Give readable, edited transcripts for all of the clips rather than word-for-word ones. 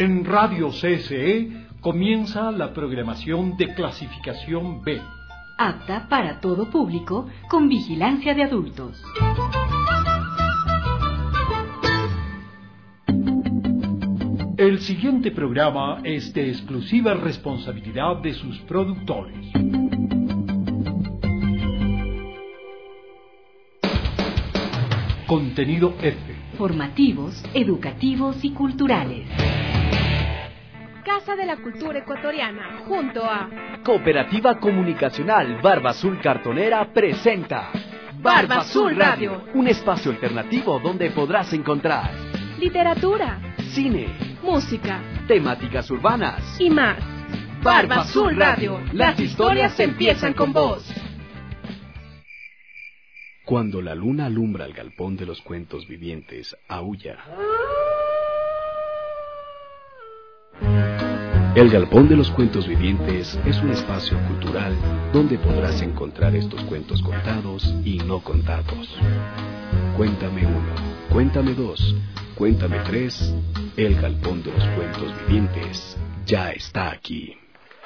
En Radio CSE comienza la programación de clasificación B. Apta para todo público, con vigilancia de adultos. El siguiente programa es de exclusiva responsabilidad de sus productores. Contenido F. Formativos, educativos y culturales. Casa de la Cultura Ecuatoriana, junto a Cooperativa Comunicacional Barba Azul Cartonera presenta Barba Azul Radio, un espacio alternativo donde podrás encontrar literatura, cine, música, temáticas urbanas y más. Barba Azul Radio, las historias empiezan con vos. Cuando la luna alumbra el galpón de los cuentos vivientes, aúlla. El Galpón de los Cuentos Vivientes es un espacio cultural donde podrás encontrar estos cuentos contados y no contados. Cuéntame 1, cuéntame 2, cuéntame 3. El Galpón de los Cuentos Vivientes ya está aquí.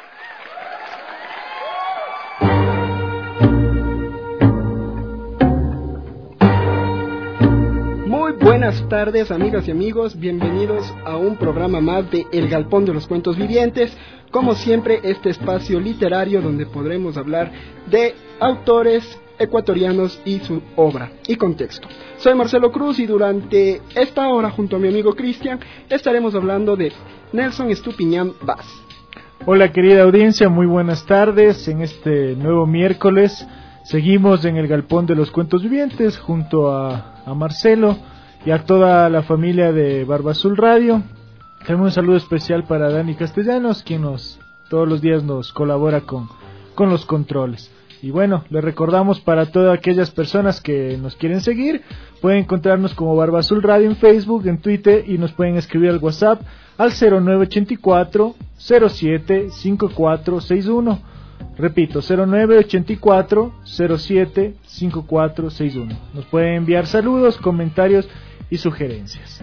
Muy buenas tardes, amigas y amigos, bienvenidos a un programa más de El Galpón de los Cuentos Vivientes. Como siempre, este espacio literario donde podremos hablar de autores ecuatorianos y su obra y contexto. Soy Marcelo Cruz y durante esta hora, junto a mi amigo Cristian, estaremos hablando de Nelson Estupiñán Vaz. Hola querida audiencia, muy buenas tardes. En este nuevo miércoles seguimos en el Galpón de los Cuentos Vivientes junto a Marcelo y a toda la familia de Barba Azul Radio. Tenemos un saludo especial para Dani Castellanos, quien todos los días nos colabora con los controles. Y bueno, les recordamos para todas aquellas personas que nos quieren seguir, pueden encontrarnos como Barba Azul Radio en Facebook, en Twitter, y nos pueden escribir al WhatsApp al 0984 07 5461. Repito, 0984 07 5461. Nos pueden enviar saludos, comentarios y sugerencias.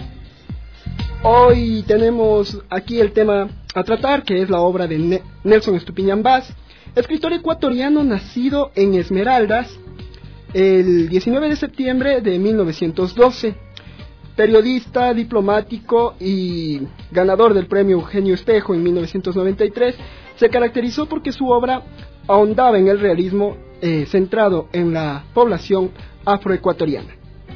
Hoy tenemos aquí el tema a tratar, que es la obra de Nelson Estupiñán Vaz, escritor ecuatoriano nacido en Esmeraldas el 19 de septiembre de 1912. Periodista, diplomático y ganador del premio Eugenio Espejo en 1993, se caracterizó porque su obra ahondaba en el realismo centrado en la población afroecuatoriana.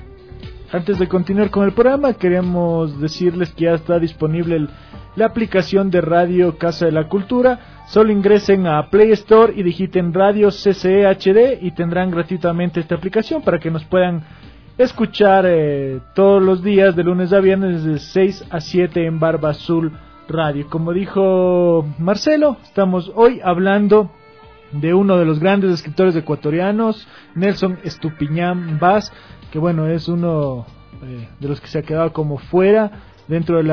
Antes de continuar con el programa, queremos decirles que ya está disponible la aplicación de Radio Casa de la Cultura. Solo ingresen a Play Store y digiten Radio CCE HD y tendrán gratuitamente esta aplicación para que nos puedan escuchar todos los días de lunes a viernes de 6 a 7 en Barba Azul Radio. Como dijo Marcelo, estamos hoy hablando de uno de los grandes escritores ecuatorianos, Nelson Estupiñán Vaz, que bueno, es uno de los que se ha quedado como fuera dentro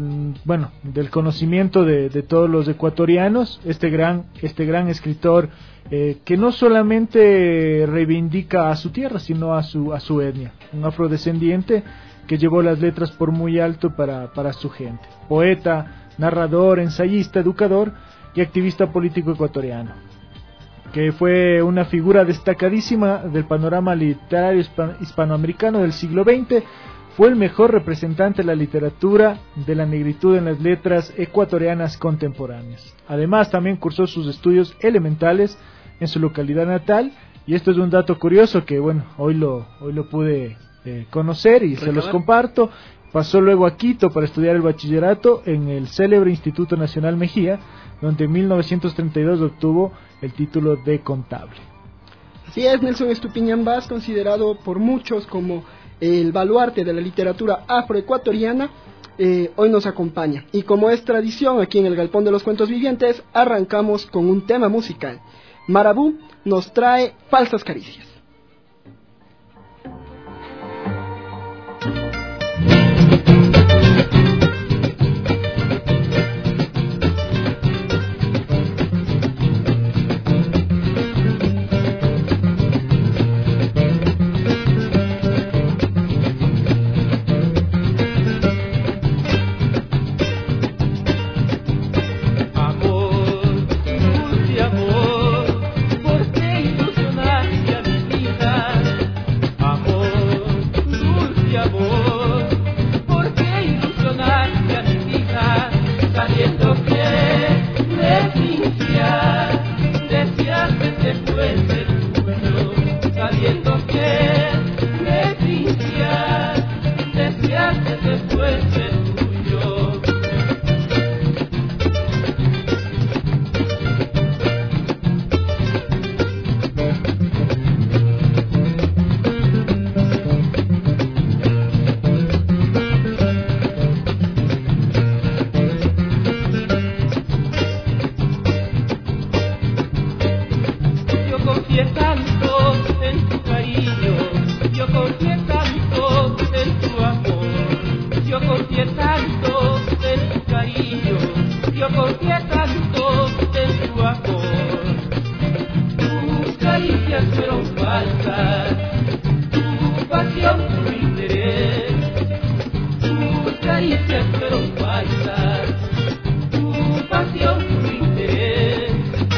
del conocimiento de todos los ecuatorianos. Este gran escritor que no solamente reivindica a su tierra, sino a su etnia, un afrodescendiente que llevó las letras por muy alto para su gente. Poeta, narrador, ensayista, educador y activista político ecuatoriano, que fue una figura destacadísima del panorama literario hispanoamericano del siglo XX. Fue el mejor representante de la literatura de la negritud en las letras ecuatorianas contemporáneas. Además, también cursó sus estudios elementales en su localidad natal, y esto es un dato curioso que bueno, hoy lo pude conocer y se los comparto. Pasó luego a Quito para estudiar el bachillerato en el célebre Instituto Nacional Mejía, donde en 1932 obtuvo el título de contable. Así es, Nelson Estupiñán Vaz, considerado por muchos como el baluarte de la literatura afroecuatoriana, hoy nos acompaña. Y como es tradición aquí en el Galpón de los Cuentos Vivientes, arrancamos con un tema musical. Marabú nos trae Falsas Caricias. confié tanto de tu amor, yo confié tanto de tu cariño, yo confié tanto de tu amor. Tus caricias fueron falsas, tu pasión tu interés. Tus caricias fueron falsas, tu pasión tu interés.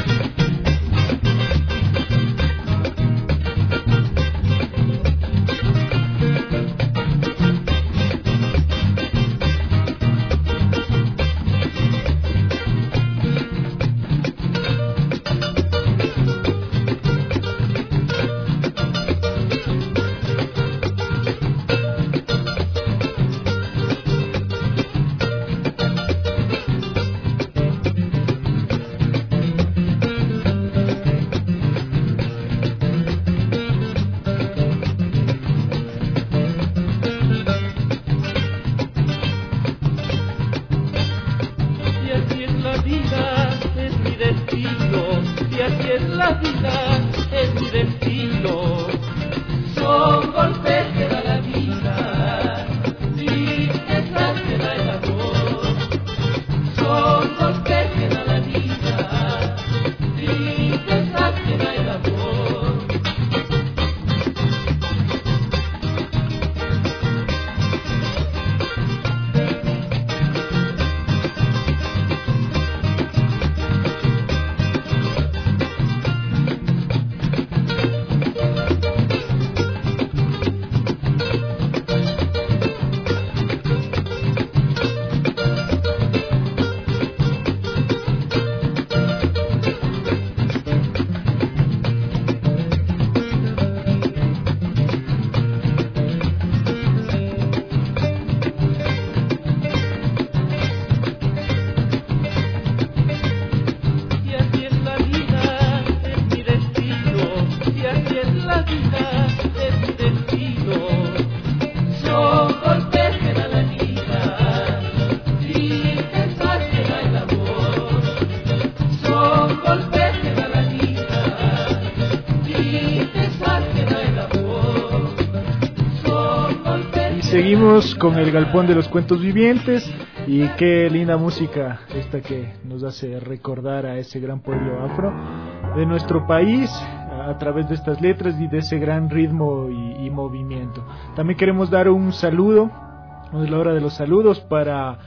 Seguimos con el Galpón de los Cuentos Vivientes y qué linda música esta que nos hace recordar a ese gran pueblo afro de nuestro país a través de estas letras y de ese gran ritmo y movimiento. También queremos dar un saludo, es la hora de los saludos para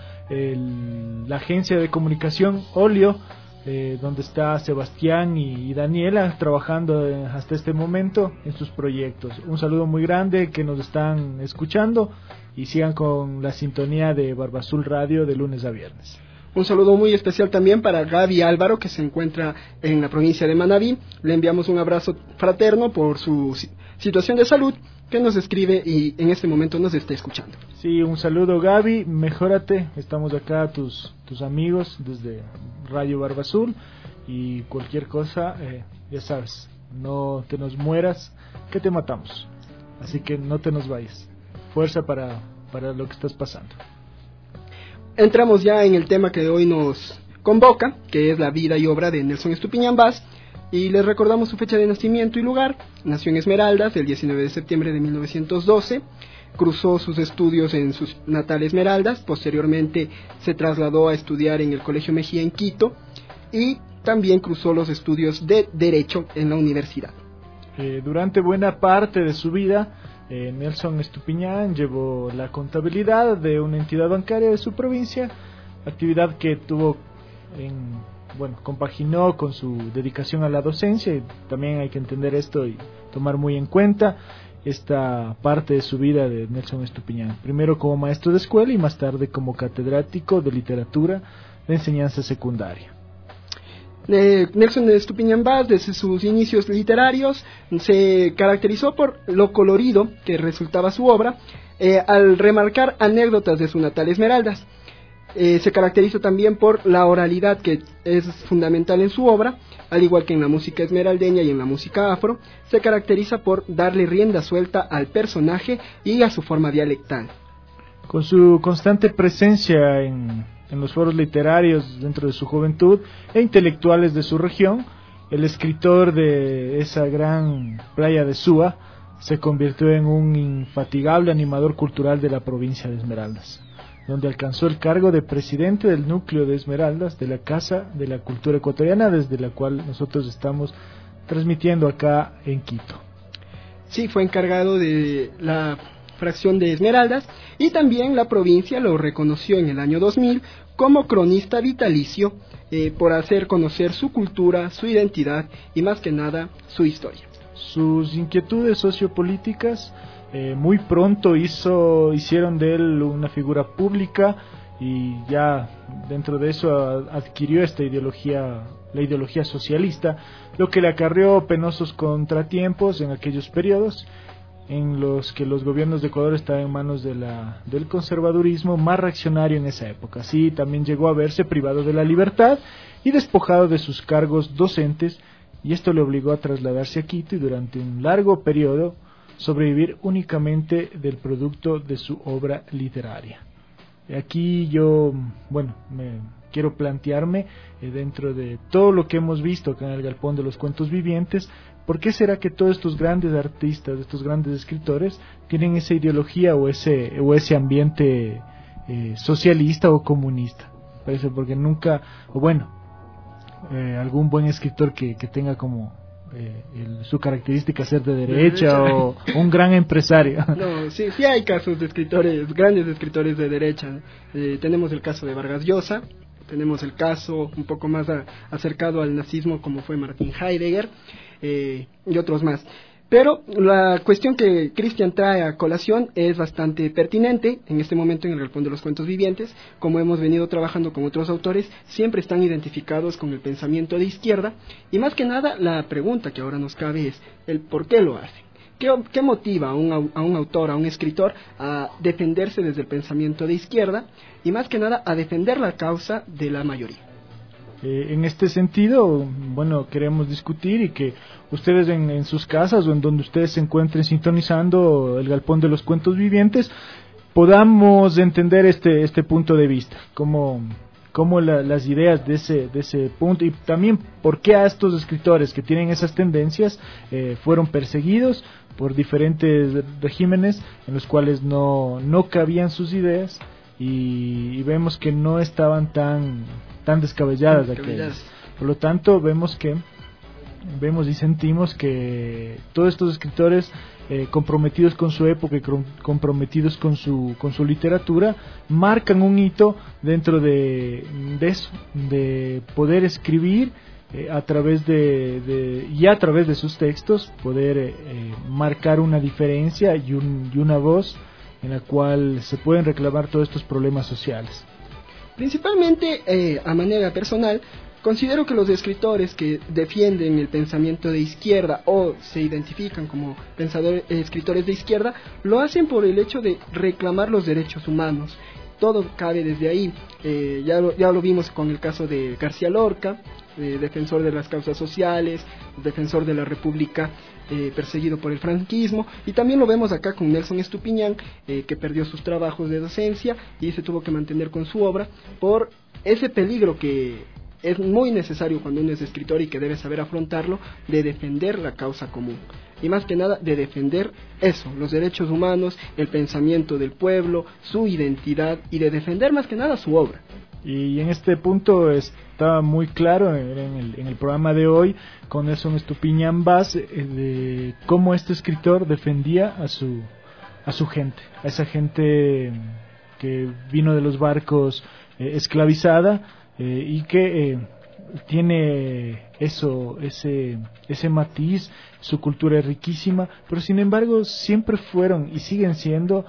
la agencia de comunicación Olio, donde está Sebastián y Daniela trabajando hasta este momento en sus proyectos. Un saludo muy grande, que nos están escuchando y sigan con la sintonía de Barbazul Radio de lunes a viernes. Un saludo muy especial también para Gaby Álvaro, que se encuentra en la provincia de Manabí. Le enviamos un abrazo fraterno por su situación de salud, que nos escribe y en este momento nos está escuchando. Sí, un saludo Gaby, mejórate, estamos acá tus amigos desde Radio Barbazul y cualquier cosa, ya sabes, no te nos mueras, que te matamos, así que no te nos vayas, fuerza para lo que estás pasando. Entramos ya en el tema que hoy nos convoca, que es la vida y obra de Nelson Estupiñán Bass. Y les recordamos su fecha de nacimiento y lugar. Nació en Esmeraldas el 19 de septiembre de 1912. Cursó sus estudios en su natal Esmeraldas. Posteriormente se trasladó a estudiar en el Colegio Mejía en Quito. Y también cursó los estudios de Derecho en la universidad. Durante buena parte de su vida, Nelson Estupiñán llevó la contabilidad de una entidad bancaria de su provincia. Actividad que tuvo compaginó con su dedicación a la docencia, y también hay que entender esto y tomar muy en cuenta esta parte de su vida de Nelson Estupiñán, primero como maestro de escuela y más tarde como catedrático de literatura de enseñanza secundaria. Nelson Estupiñán Bass, desde sus inicios literarios, se caracterizó por lo colorido que resultaba su obra, al remarcar anécdotas de su natal Esmeraldas. Se caracteriza también por la oralidad, que es fundamental en su obra, al igual que en la música esmeraldeña y en la música afro. Se caracteriza por darle rienda suelta al personaje y a su forma dialectal. Con su constante presencia en los foros literarios dentro de su juventud e intelectuales de su región, el escritor de esa gran playa de Suba se convirtió en un infatigable animador cultural de la provincia de Esmeraldas, donde alcanzó el cargo de presidente del núcleo de Esmeraldas de la Casa de la Cultura Ecuatoriana, desde la cual nosotros estamos transmitiendo acá en Quito. Sí, fue encargado de la fracción de Esmeraldas y también la provincia lo reconoció en el año 2000 como cronista vitalicio por hacer conocer su cultura, su identidad y más que nada su historia. Sus inquietudes sociopolíticas muy pronto hicieron de él una figura pública y ya dentro de eso adquirió esta ideología, la ideología socialista, lo que le acarreó penosos contratiempos en aquellos periodos en los que los gobiernos de Ecuador estaban en manos del conservadurismo más reaccionario en esa época. Así también llegó a verse privado de la libertad y despojado de sus cargos docentes, y esto le obligó a trasladarse a Quito y durante un largo periodo sobrevivir únicamente del producto de su obra literaria. Aquí yo, quiero plantearme dentro de todo lo que hemos visto acá en el Galpón de los Cuentos Vivientes, ¿por qué será que todos estos grandes artistas, estos grandes escritores tienen esa ideología o ese ambiente socialista o comunista? Parece porque nunca, algún buen escritor que tenga como su característica ser de derecha o un gran empresario. No, sí hay casos de escritores, grandes escritores de derecha. Tenemos el caso de Vargas Llosa, tenemos el caso un poco más acercado al nazismo como fue Martin Heidegger y otros más. Pero la cuestión que Cristian trae a colación es bastante pertinente en este momento en el Galpón de los Cuentos Vivientes. Como hemos venido trabajando con otros autores, siempre están identificados con el pensamiento de izquierda, y más que nada la pregunta que ahora nos cabe es el por qué lo hacen. ¿Qué motiva a un autor, a un escritor a defenderse desde el pensamiento de izquierda y más que nada a defender la causa de la mayoría? En este sentido, queremos discutir y que ustedes en sus casas o en donde ustedes se encuentren sintonizando el Galpón de los Cuentos Vivientes podamos entender este punto de vista, cómo las ideas de ese punto, y también por qué a estos escritores que tienen esas tendencias fueron perseguidos por diferentes regímenes en los cuales no cabían sus ideas, y vemos que no estaban tan descabelladas aquellas. Por lo tanto, vemos y sentimos que todos estos escritores comprometidos con su época y comprometidos con su literatura marcan un hito dentro de eso, de poder escribir a través de sus textos, poder marcar una diferencia y una voz en la cual se pueden reclamar todos estos problemas sociales. Principalmente, a manera personal, considero que los escritores que defienden el pensamiento de izquierda o se identifican como escritores de izquierda, lo hacen por el hecho de reclamar los derechos humanos. Todo cabe desde ahí. Ya lo vimos con el caso de García Lorca, defensor de las causas sociales, defensor de la República, perseguido por el franquismo, y también lo vemos acá con Nelson Estupiñán, que perdió sus trabajos de docencia y se tuvo que mantener con su obra por ese peligro que es muy necesario cuando uno es escritor y que debe saber afrontarlo, de defender la causa común. Y más que nada de defender eso, los derechos humanos, el pensamiento del pueblo, su identidad, y de defender más que nada su obra. Y en este punto está muy claro en el programa de hoy con Nelson Estupiñán Vaz de cómo este escritor defendía a su gente, a esa gente que vino de los barcos esclavizada y que tiene ese matiz. Su cultura es riquísima, pero sin embargo siempre fueron y siguen siendo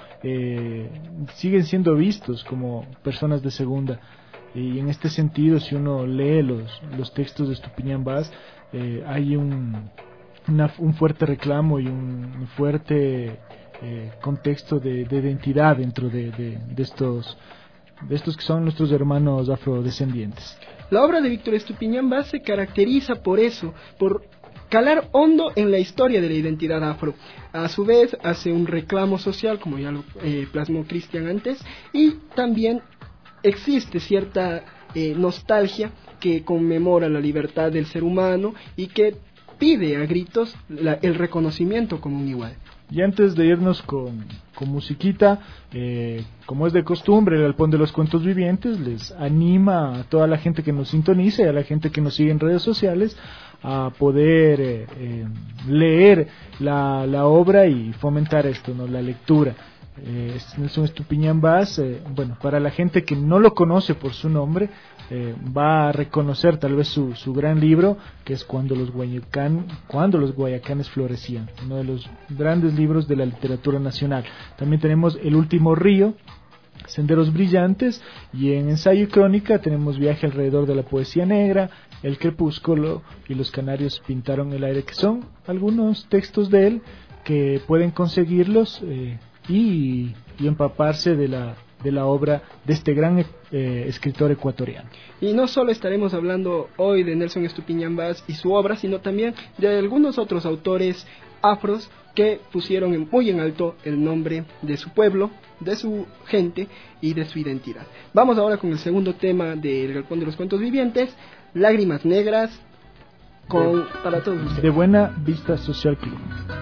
vistos como personas de segunda. Y en este sentido, si uno lee los textos de Estupiñán Vaz, hay un fuerte reclamo y un fuerte contexto de identidad dentro de estos que son nuestros hermanos afrodescendientes. La obra de Víctor Estupiñán Vaz se caracteriza por eso, por calar hondo en la historia de la identidad afro. A su vez hace un reclamo social, como ya lo plasmó Cristian antes, y también existe cierta nostalgia que conmemora la libertad del ser humano y que pide a gritos el reconocimiento como un igual. Y antes de irnos con musiquita, como es de costumbre, el Galpón de los Cuentos Vivientes les anima a toda la gente que nos sintoniza y a la gente que nos sigue en redes sociales a poder leer la obra y fomentar esto, ¿no? La lectura. Nelson Estupiñán Bass, bueno, para la gente que no lo conoce por su nombre, va a reconocer tal vez su gran libro, que es Cuando los Guayacanes florecían, uno de los grandes libros de la literatura nacional. También tenemos El último río, Senderos brillantes, y en ensayo y crónica tenemos Viaje alrededor de la poesía negra, El crepúsculo y Los canarios pintaron el aire, que son algunos textos de él que pueden conseguirlos y empaparse de la obra de este gran escritor ecuatoriano. Y no solo estaremos hablando hoy de Nelson Estupiñán Bass y su obra, sino también de algunos otros autores afros que pusieron muy en alto el nombre de su pueblo, de su gente y de su identidad. Vamos ahora con el segundo tema del Galpón de los Cuentos Vivientes, Lágrimas Negras, para todos ustedes. De Buena Vista Social Club.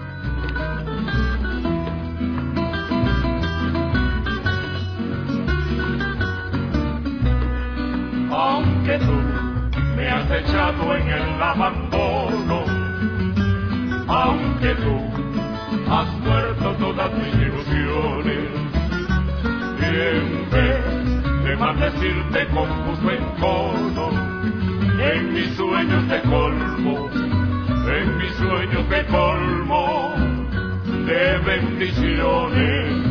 Aunque tú me has echado en el abandono, aunque tú has muerto todas mis ilusiones, y en vez de maldecirte con justo encono, en mis sueños te colmo, en mis sueños te colmo de bendiciones.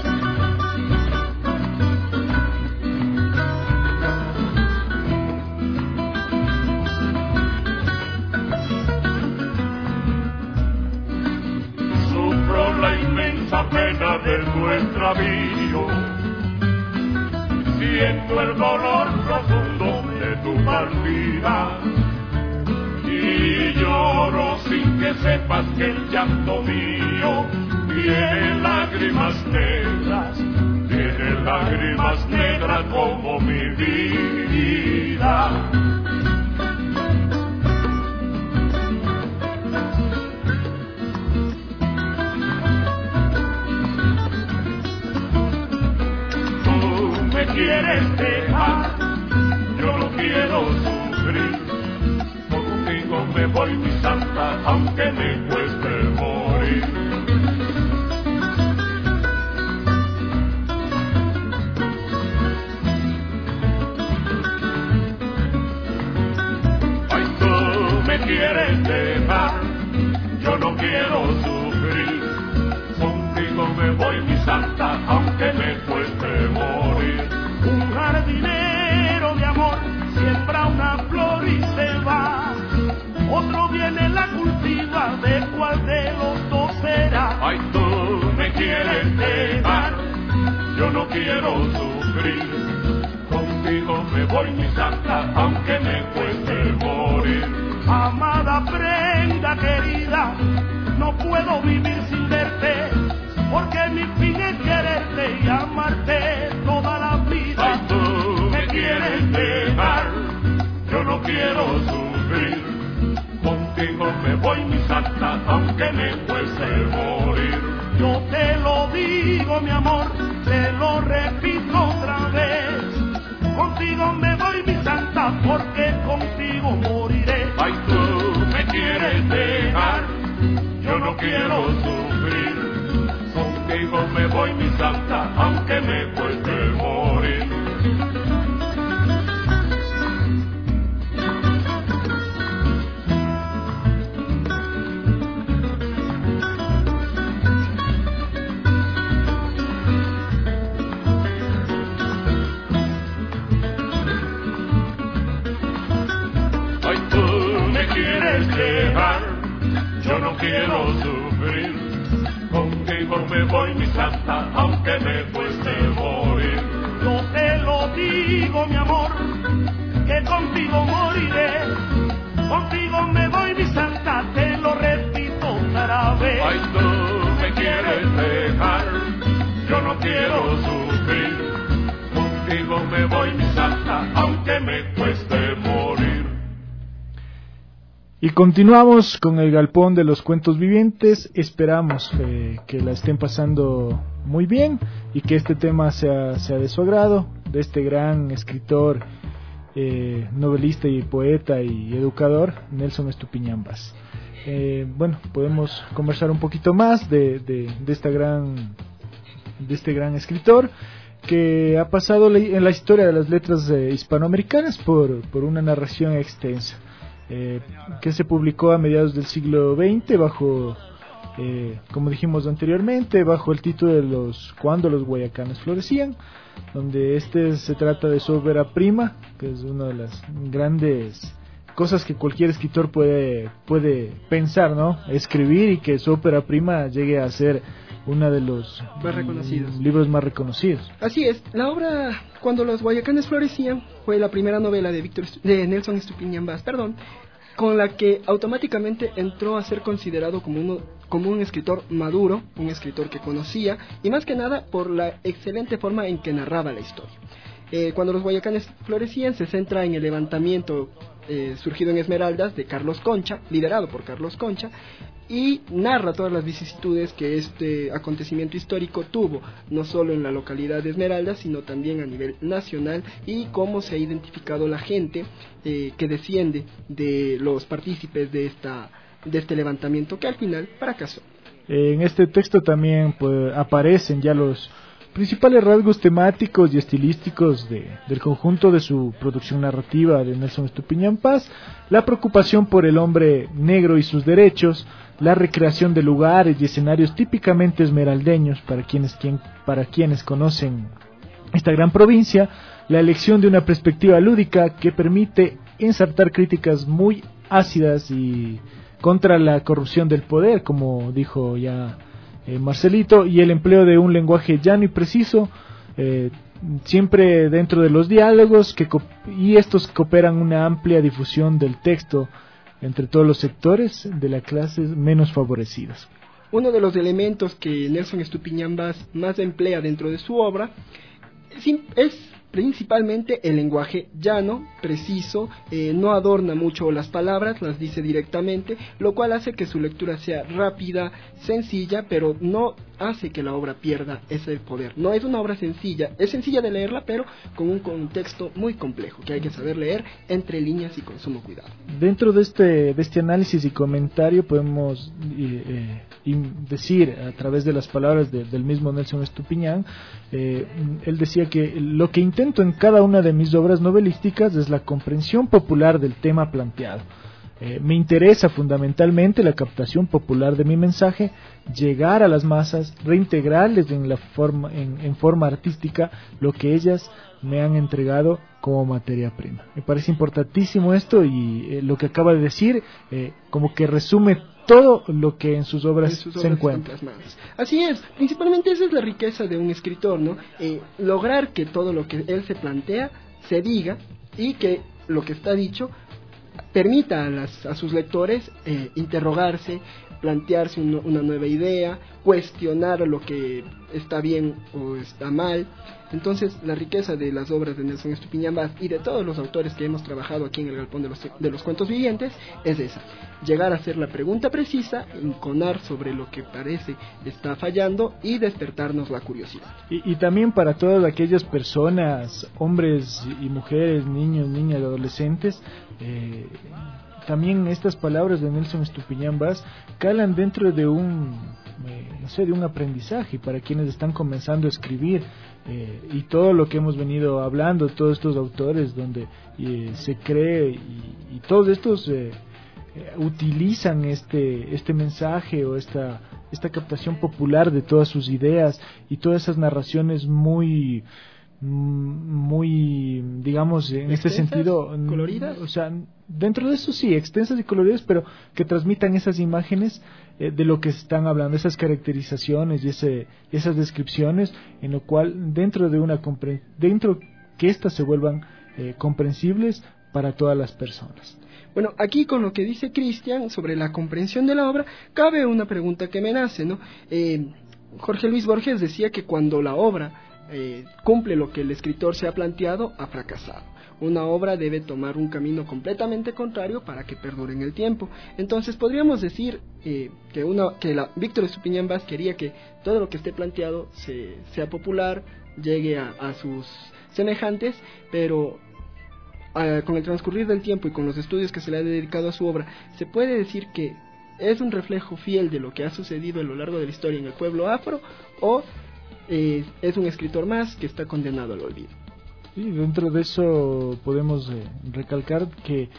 La pena de nuestro avío, siento el dolor profundo de tu partida, y lloro sin que sepas que el llanto mío tiene lágrimas negras como mi vida. Quieres dejar, yo no quiero sufrir, contigo me voy mi santa, aunque me cueste morir. Ay, tú me quieres dejar, yo no quiero sufrir, contigo me voy mi santa, aunque me cueste morir. Un jardinero de amor siembra una flor y se va, otro viene la cultiva, ¿de cuál de los dos será? Ay, tú me quieres dejar, yo no quiero sufrir, contigo me voy mi santa, aunque me cueste morir. Amada prenda querida, no puedo vivir sin verte, porque mi fin es quererte y amarte toda la vida. Ay, tú me quieres dejar, yo no quiero sufrir, contigo me voy mi santa, aunque me cueste morir. Yo te lo digo mi amor, te lo repito otra vez, contigo me voy mi santa, porque contigo moriré. Ay, tú me quieres dejar, yo no quiero sufrir, contigo me voy mi santa, aunque me cueste morir. Ay, tú me quieres dejar, yo no quiero sufrir, contigo me voy mi santa, aunque me cueste morir. Yo te lo digo mi amor, que contigo moriré, contigo me voy mi santa, te lo repito otra vez. Ay, tú me quieres dejar, yo no quiero sufrir, contigo me voy mi santa, aunque me cueste morir. Y continuamos con el Galpón de los Cuentos Vivientes. Esperamos que la estén pasando muy bien y que este tema sea de su agrado, de este gran escritor, novelista y poeta y educador, Nelson Estupiñán Bas. Bueno, podemos conversar un poquito más de este gran escritor que ha pasado en la historia de las letras hispanoamericanas por una narración extensa. Que se publicó a mediados del siglo XX bajo, como dijimos anteriormente, bajo el título de Cuando los Guayacanes florecían, donde se trata de su ópera prima, que es una de las grandes cosas que cualquier escritor puede pensar, ¿no? Escribir y que su ópera prima llegue a ser uno de los libros más reconocidos. Así es, la obra Cuando los Guayacanes florecían fue la primera novela de Nelson Estupiñán Bas, con la que automáticamente entró a ser considerado como un escritor maduro, un escritor que conocía, y más que nada por la excelente forma en que narraba la historia. Cuando los Guayacanes florecían se centra en el levantamiento surgido en Esmeraldas de Carlos Concha, liderado por Carlos Concha, y narra todas las vicisitudes que este acontecimiento histórico tuvo, no solo en la localidad de Esmeraldas, sino también a nivel nacional, y cómo se ha identificado la gente que desciende de los partícipes de este levantamiento, que al final fracasó. En este texto también aparecen ya los principales rasgos temáticos y estilísticos del conjunto de su producción narrativa de Nelson Estupiñán Bas: la preocupación por el hombre negro y sus derechos, la recreación de lugares y escenarios típicamente esmeraldeños para quienes conocen esta gran provincia, la elección de una perspectiva lúdica que permite ensartar críticas muy ácidas y contra la corrupción del poder, como dijo ya Marcelito, y el empleo de un lenguaje llano y preciso, siempre dentro de los diálogos, y estos cooperan una amplia difusión del texto entre todos los sectores de las clases menos favorecidas. Uno de los elementos que Nelson Estupiñán Bas más emplea dentro de su obra es principalmente el lenguaje llano, preciso, no adorna mucho las palabras, las dice directamente, lo cual hace que su lectura sea rápida, sencilla, pero no hace que la obra pierda ese poder. No es una obra sencilla, es sencilla de leerla, pero con un contexto muy complejo, que hay que saber leer entre líneas y con sumo cuidado. Dentro de este análisis y comentario podemos decir, a través de las palabras del mismo Nelson Estupiñán, él decía que lo que intento en cada una de mis obras novelísticas es la comprensión popular del tema planteado. Me interesa fundamentalmente la captación popular de mi mensaje, llegar a las masas, reintegrarles en forma artística lo que ellas me han entregado como materia prima. Me parece importantísimo esto, y lo que acaba de decir como que resume todo lo que en sus obras se encuentra. Así es, principalmente esa es la riqueza de un escritor, ¿no? Lograr que todo lo que él se plantea se diga, y que lo que está dicho permita a sus lectores interrogarse, plantearse una nueva idea, cuestionar lo que está bien o está mal. Entonces, la riqueza de las obras de Nelson Estupiñán Bas y de todos los autores que hemos trabajado aquí en el Galpón de los Cuentos Vivientes es esa: llegar a hacer la pregunta precisa, enconar sobre lo que parece está fallando y despertarnos la curiosidad. Y también para todas aquellas personas, hombres y mujeres, niños, niñas, adolescentes, también estas palabras de Nelson Estupiñán Bas calan dentro de un aprendizaje para quienes están comenzando a escribir, y todo lo que hemos venido hablando, todos estos autores donde se cree y todos estos utilizan este mensaje o esta captación popular de todas sus ideas y todas esas narraciones muy, digamos, en este sentido, coloridas. O sea, dentro de eso sí, extensas y coloridas, pero que transmitan esas imágenes de lo que están hablando, esas caracterizaciones y esas descripciones, en lo cual dentro que éstas se vuelvan comprensibles para todas las personas. Bueno, aquí con lo que dice Cristian sobre la comprensión de la obra, cabe una pregunta que me nace, ¿no? Jorge Luis Borges decía que cuando la obra cumple lo que el escritor se ha planteado, ha fracasado. Una obra debe tomar un camino completamente contrario para que perdure en el tiempo. Entonces podríamos decir que Víctor Estupiñán Bass quería que todo lo que esté planteado sea popular, llegue a sus semejantes, pero con el transcurrir del tiempo y con los estudios que se le ha dedicado a su obra, se puede decir que es un reflejo fiel de lo que ha sucedido a lo largo de la historia en el pueblo afro, o es un escritor más que está condenado al olvido. Sí, dentro de eso podemos recalcar que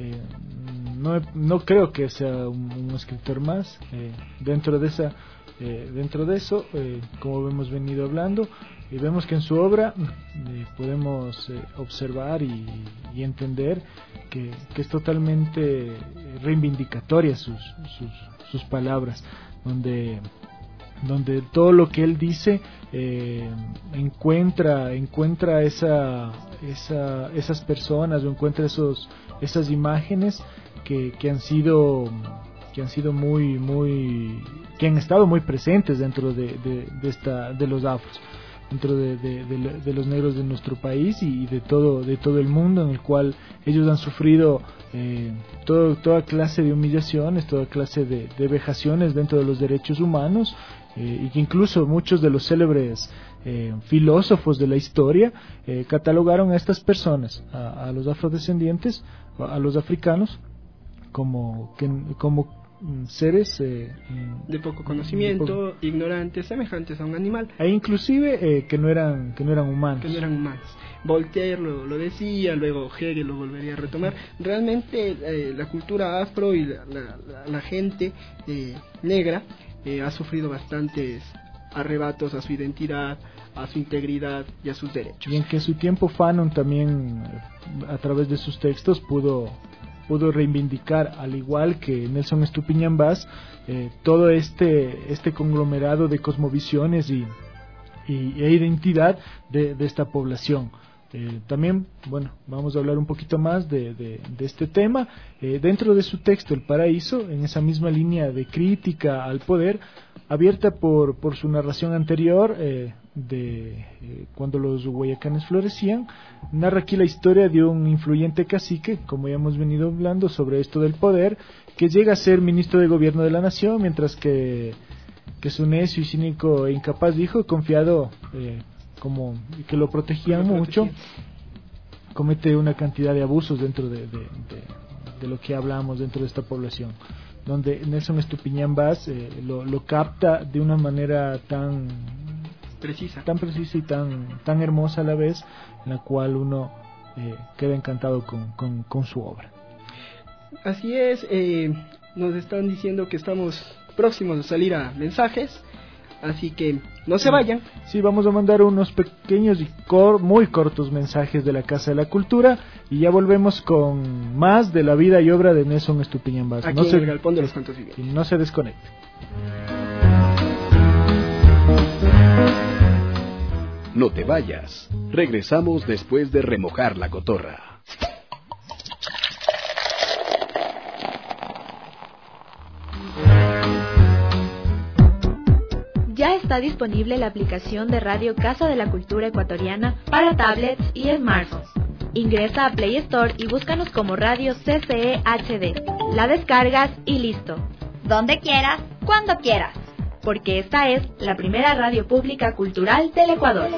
no creo que sea un escritor más. Dentro de eso, como hemos venido hablando, vemos que en su obra podemos observar y entender que es totalmente reivindicatoria sus palabras, donde todo lo que él dice encuentra esas personas, o encuentra esas imágenes que han estado muy presentes dentro de los afros, dentro de los negros de nuestro país y de todo el mundo, en el cual ellos han sufrido toda clase de humillaciones, toda clase de vejaciones dentro de los derechos humanos, y que incluso muchos de los célebres filósofos de la historia catalogaron a estas personas, a los afrodescendientes, a los africanos, como seres de poco conocimiento, ignorantes, semejantes a un animal, e inclusive que no eran humanos. Voltaire lo decía, luego Hegel lo volvería a retomar. Realmente la cultura afro y la gente negra ha sufrido bastantes arrebatos a su identidad, a su integridad y a sus derechos. Y en que su tiempo Fanon también, a través de sus textos, pudo reivindicar, al igual que Nelson Estupiñán Bass, todo este conglomerado de cosmovisiones e identidad de esta población. También, bueno, vamos a hablar un poquito más de este tema. Dentro de su texto El Paraíso, en esa misma línea de crítica al poder, abierta por su narración anterior cuando los huayacanes florecían, narra aquí la historia de un influyente cacique, como ya hemos venido hablando sobre esto del poder, que llega a ser ministro de gobierno de la nación, mientras que su necio y cínico e incapaz hijo, confiado como que lo protegían mucho, comete una cantidad de abusos dentro de lo que hablamos dentro de esta población, donde Nelson Estupiñán Bass lo capta de una manera tan precisa y tan hermosa a la vez, en la cual uno queda encantado con su obra. Así es, nos están diciendo que estamos próximos a salir a mensajes, así que no se vayan. Sí, vamos a mandar unos pequeños y muy cortos mensajes de la Casa de la Cultura, y ya volvemos con más de la vida y obra de Nelson Estupiñán Bass. Aquí en el Galpón de los Cantos Vivientes. Y no se desconecte. No te vayas. Regresamos después de remojar la cotorra. Ya está disponible la aplicación de Radio Casa de la Cultura Ecuatoriana para tablets y smartphones. Ingresa a Play Store y búscanos como Radio CCE HD. La descargas y listo. Donde quieras, cuando quieras. Porque esta es la primera radio pública cultural del Ecuador.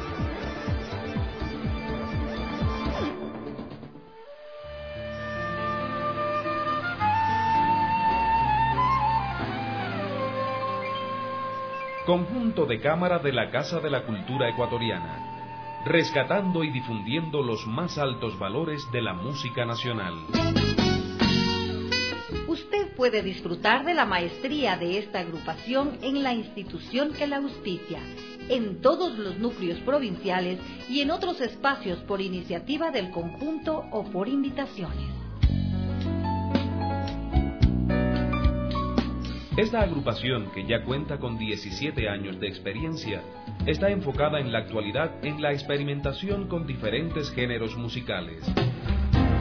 Conjunto de cámara de la Casa de la Cultura Ecuatoriana, rescatando y difundiendo los más altos valores de la música nacional. Usted puede disfrutar de la maestría de esta agrupación en la institución que la auspicia, en todos los núcleos provinciales y en otros espacios por iniciativa del conjunto o por invitaciones. Esta agrupación, que ya cuenta con 17 años de experiencia, está enfocada en la actualidad en la experimentación con diferentes géneros musicales.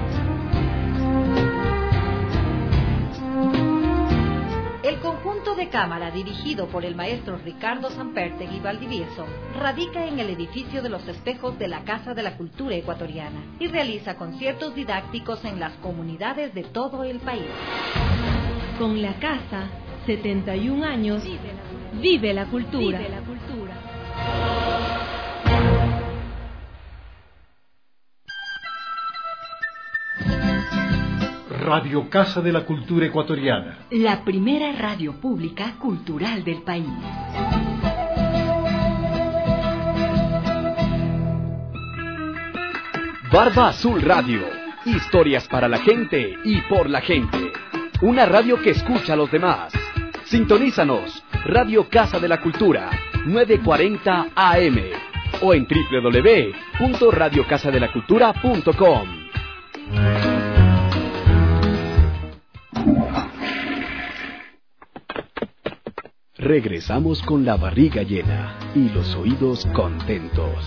El conjunto de cámara, dirigido por el maestro Ricardo Sampertegui Valdivieso, radica en el edificio de los espejos de la Casa de la Cultura Ecuatoriana y realiza conciertos didácticos en las comunidades de todo el país. Con la casa, 71 años, vive la cultura. Radio Casa de la Cultura Ecuatoriana. La primera radio pública cultural del país. Barba Azul Radio. Historias para la gente y por la gente. Una radio que escucha a los demás. Sintonízanos. Radio Casa de la Cultura, 940 AM. O en www.radiocasadelacultura.com. Regresamos con la barriga llena y los oídos contentos.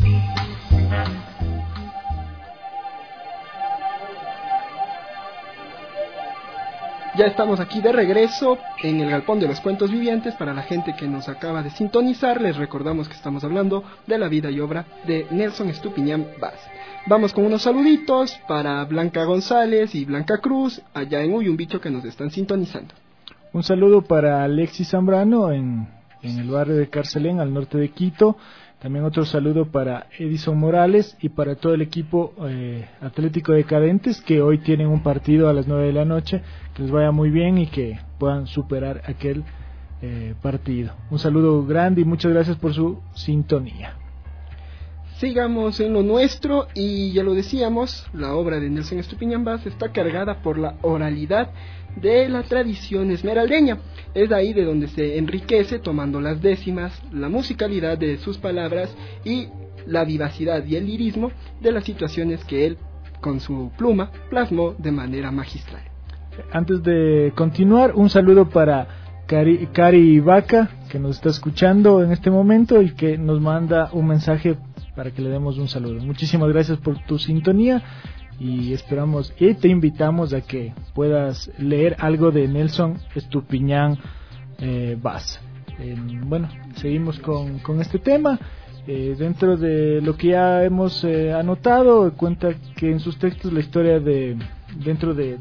Ya estamos aquí de regreso en el Galpón de los Cuentos Vivientes. Para la gente que nos acaba de sintonizar, les recordamos que estamos hablando de la vida y obra de Nelson Estupiñán Vaz. Vamos con unos saluditos para Blanca González y Blanca Cruz, allá en Uyumbicho, que nos están sintonizando. Un saludo para Alexis Zambrano en el barrio de Carcelén, al norte de Quito. También otro saludo para Edison Morales y para todo el equipo Atlético Decadentes, que hoy tienen un partido a las 9 de la noche. Que les vaya muy bien y que puedan superar aquel partido. Un saludo grande y muchas gracias por su sintonía. Sigamos en lo nuestro, y ya lo decíamos, la obra de Nelson Estupiñán Vaz está cargada por la oralidad de la tradición esmeraldeña. Es de ahí de donde se enriquece, tomando las décimas, la musicalidad de sus palabras y la vivacidad y el lirismo de las situaciones que él, con su pluma, plasmó de manera magistral. Antes de continuar, un saludo para Cari Vaca, que nos está escuchando en este momento y que nos manda un mensaje para que le demos un saludo. Muchísimas gracias por tu sintonía y esperamos y te invitamos a que puedas leer algo de Nelson Estupiñán Vaz. Bueno, seguimos con este tema. Dentro de lo que ya hemos anotado, cuenta que en sus textos la historia dentro de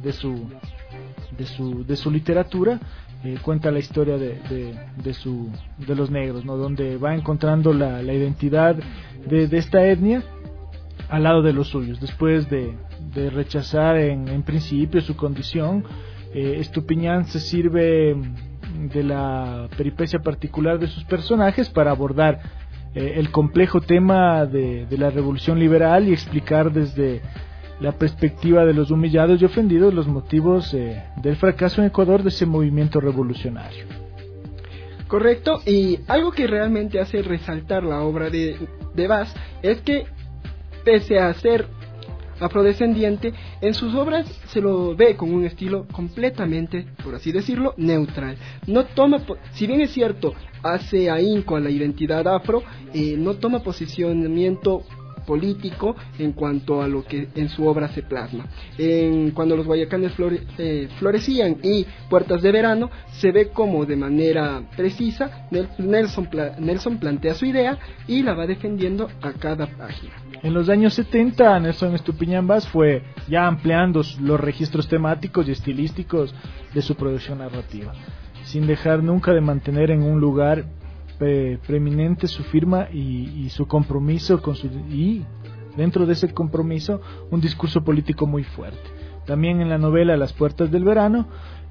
su literatura, cuenta la historia de los negros, ¿no? Donde va encontrando la identidad de esta etnia al lado de los suyos. Después de rechazar en principio su condición, Estupiñán se sirve de la peripecia particular de sus personajes para abordar el complejo tema de la revolución liberal y explicar desde la perspectiva de los humillados y ofendidos los motivos del fracaso en Ecuador de ese movimiento revolucionario. Correcto, y algo que realmente hace resaltar la obra de Vaz es que, pese a ser afrodescendiente, en sus obras se lo ve con un estilo completamente, por así decirlo, neutral. No toma, si bien es cierto, hace ahínco a la identidad afro, no toma posicionamiento político en cuanto a lo que en su obra se plasma. Cuando los guayacanes florecían y Puertas de Verano, se ve como de manera precisa Nelson plantea su idea y la va defendiendo a cada página. En los años 70, Nelson Estupiñán Vaz fue ya ampliando los registros temáticos y estilísticos de su producción narrativa, sin dejar nunca de mantener en un lugar preeminente su firma y su compromiso y dentro de ese compromiso un discurso político muy fuerte. También en la novela Las Puertas del Verano,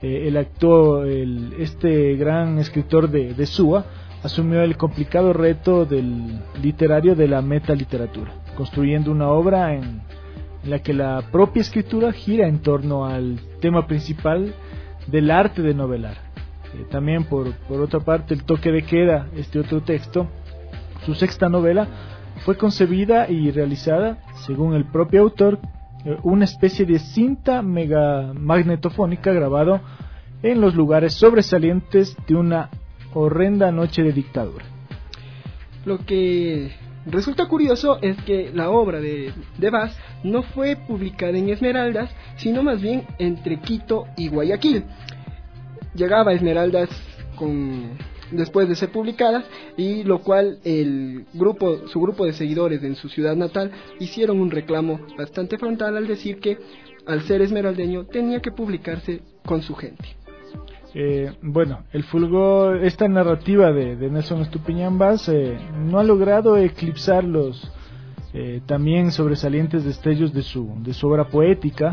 este gran escritor de SUA asumió el complicado reto del literario de la metaliteratura, construyendo una obra en la que la propia escritura gira en torno al tema principal del arte de novelar. También por otra parte, El Toque de Queda, este otro texto, su sexta novela, fue concebida y realizada, según el propio autor, una especie de cinta magnetofónica grabado en los lugares sobresalientes de una horrenda noche de dictadura. Lo que resulta curioso es que la obra de Vaz no fue publicada en Esmeraldas, sino más bien entre Quito y Guayaquil. Llegaba a Esmeraldas después de ser publicadas, y lo cual su grupo de seguidores en su ciudad natal hicieron un reclamo bastante frontal al decir que al ser esmeraldeño tenía que publicarse con su gente. Bueno, el fulgor, esta narrativa de Nelson Estupiñán Vaz no ha logrado eclipsar los también sobresalientes destellos de su obra poética,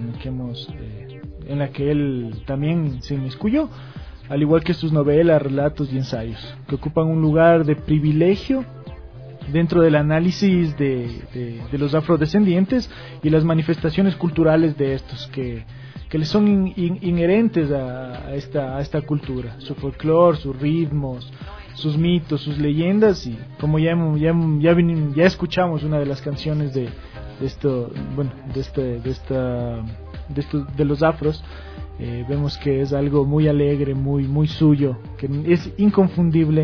en la que él también se inmiscuyó, al igual que sus novelas, relatos y ensayos, que ocupan un lugar de privilegio dentro del análisis de los afrodescendientes y las manifestaciones culturales de estos que les son inherentes a esta cultura, su folclore, sus ritmos, sus mitos, sus leyendas, y como ya escuchamos una de las canciones de los afros, vemos que es algo muy alegre, muy suyo, que es inconfundible,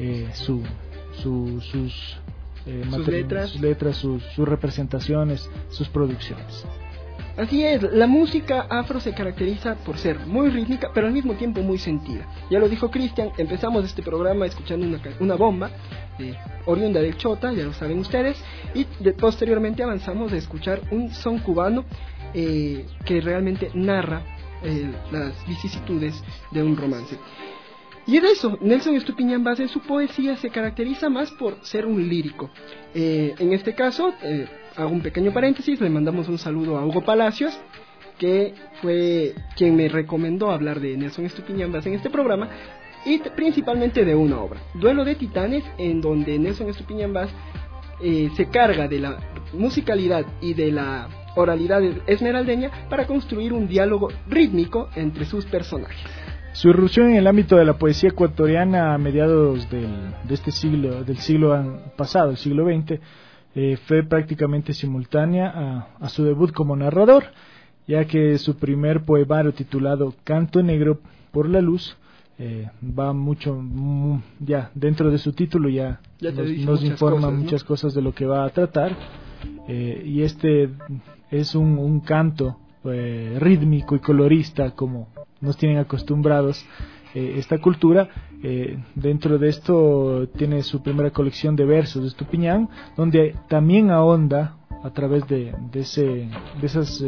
sus letras, sus representaciones, sus producciones. Así es, la música afro se caracteriza por ser muy rítmica, pero al mismo tiempo muy sentida. Ya lo dijo Cristian, empezamos este programa escuchando una bomba oriunda del Chota, ya lo saben ustedes, y posteriormente avanzamos a escuchar un son cubano que realmente narra las vicisitudes de un romance. Y de eso, Nelson Estupiñán Vaz en su poesía se caracteriza más por ser un lírico. En este caso, hago un pequeño paréntesis, le mandamos un saludo a Hugo Palacios, que fue quien me recomendó hablar de Nelson Estupiñán Vaz en este programa, y principalmente de una obra, Duelo de Titanes, en donde Nelson Estupiñán Vaz se carga de la musicalidad y de la oralidad esmeraldeña para construir un diálogo rítmico entre sus personajes. Su irrupción en el ámbito de la poesía ecuatoriana a mediados del siglo pasado, el siglo XX, fue prácticamente simultánea a su debut como narrador, ya que su primer poemario titulado Canto Negro por la Luz va mucho, ya dentro de su título ya nos informa muchas cosas de lo que va a tratar, y este es un canto rítmico y colorista como nos tienen acostumbrados esta cultura. Dentro de esto tiene su primera colección de versos de Estupiñán, donde también ahonda a través de esas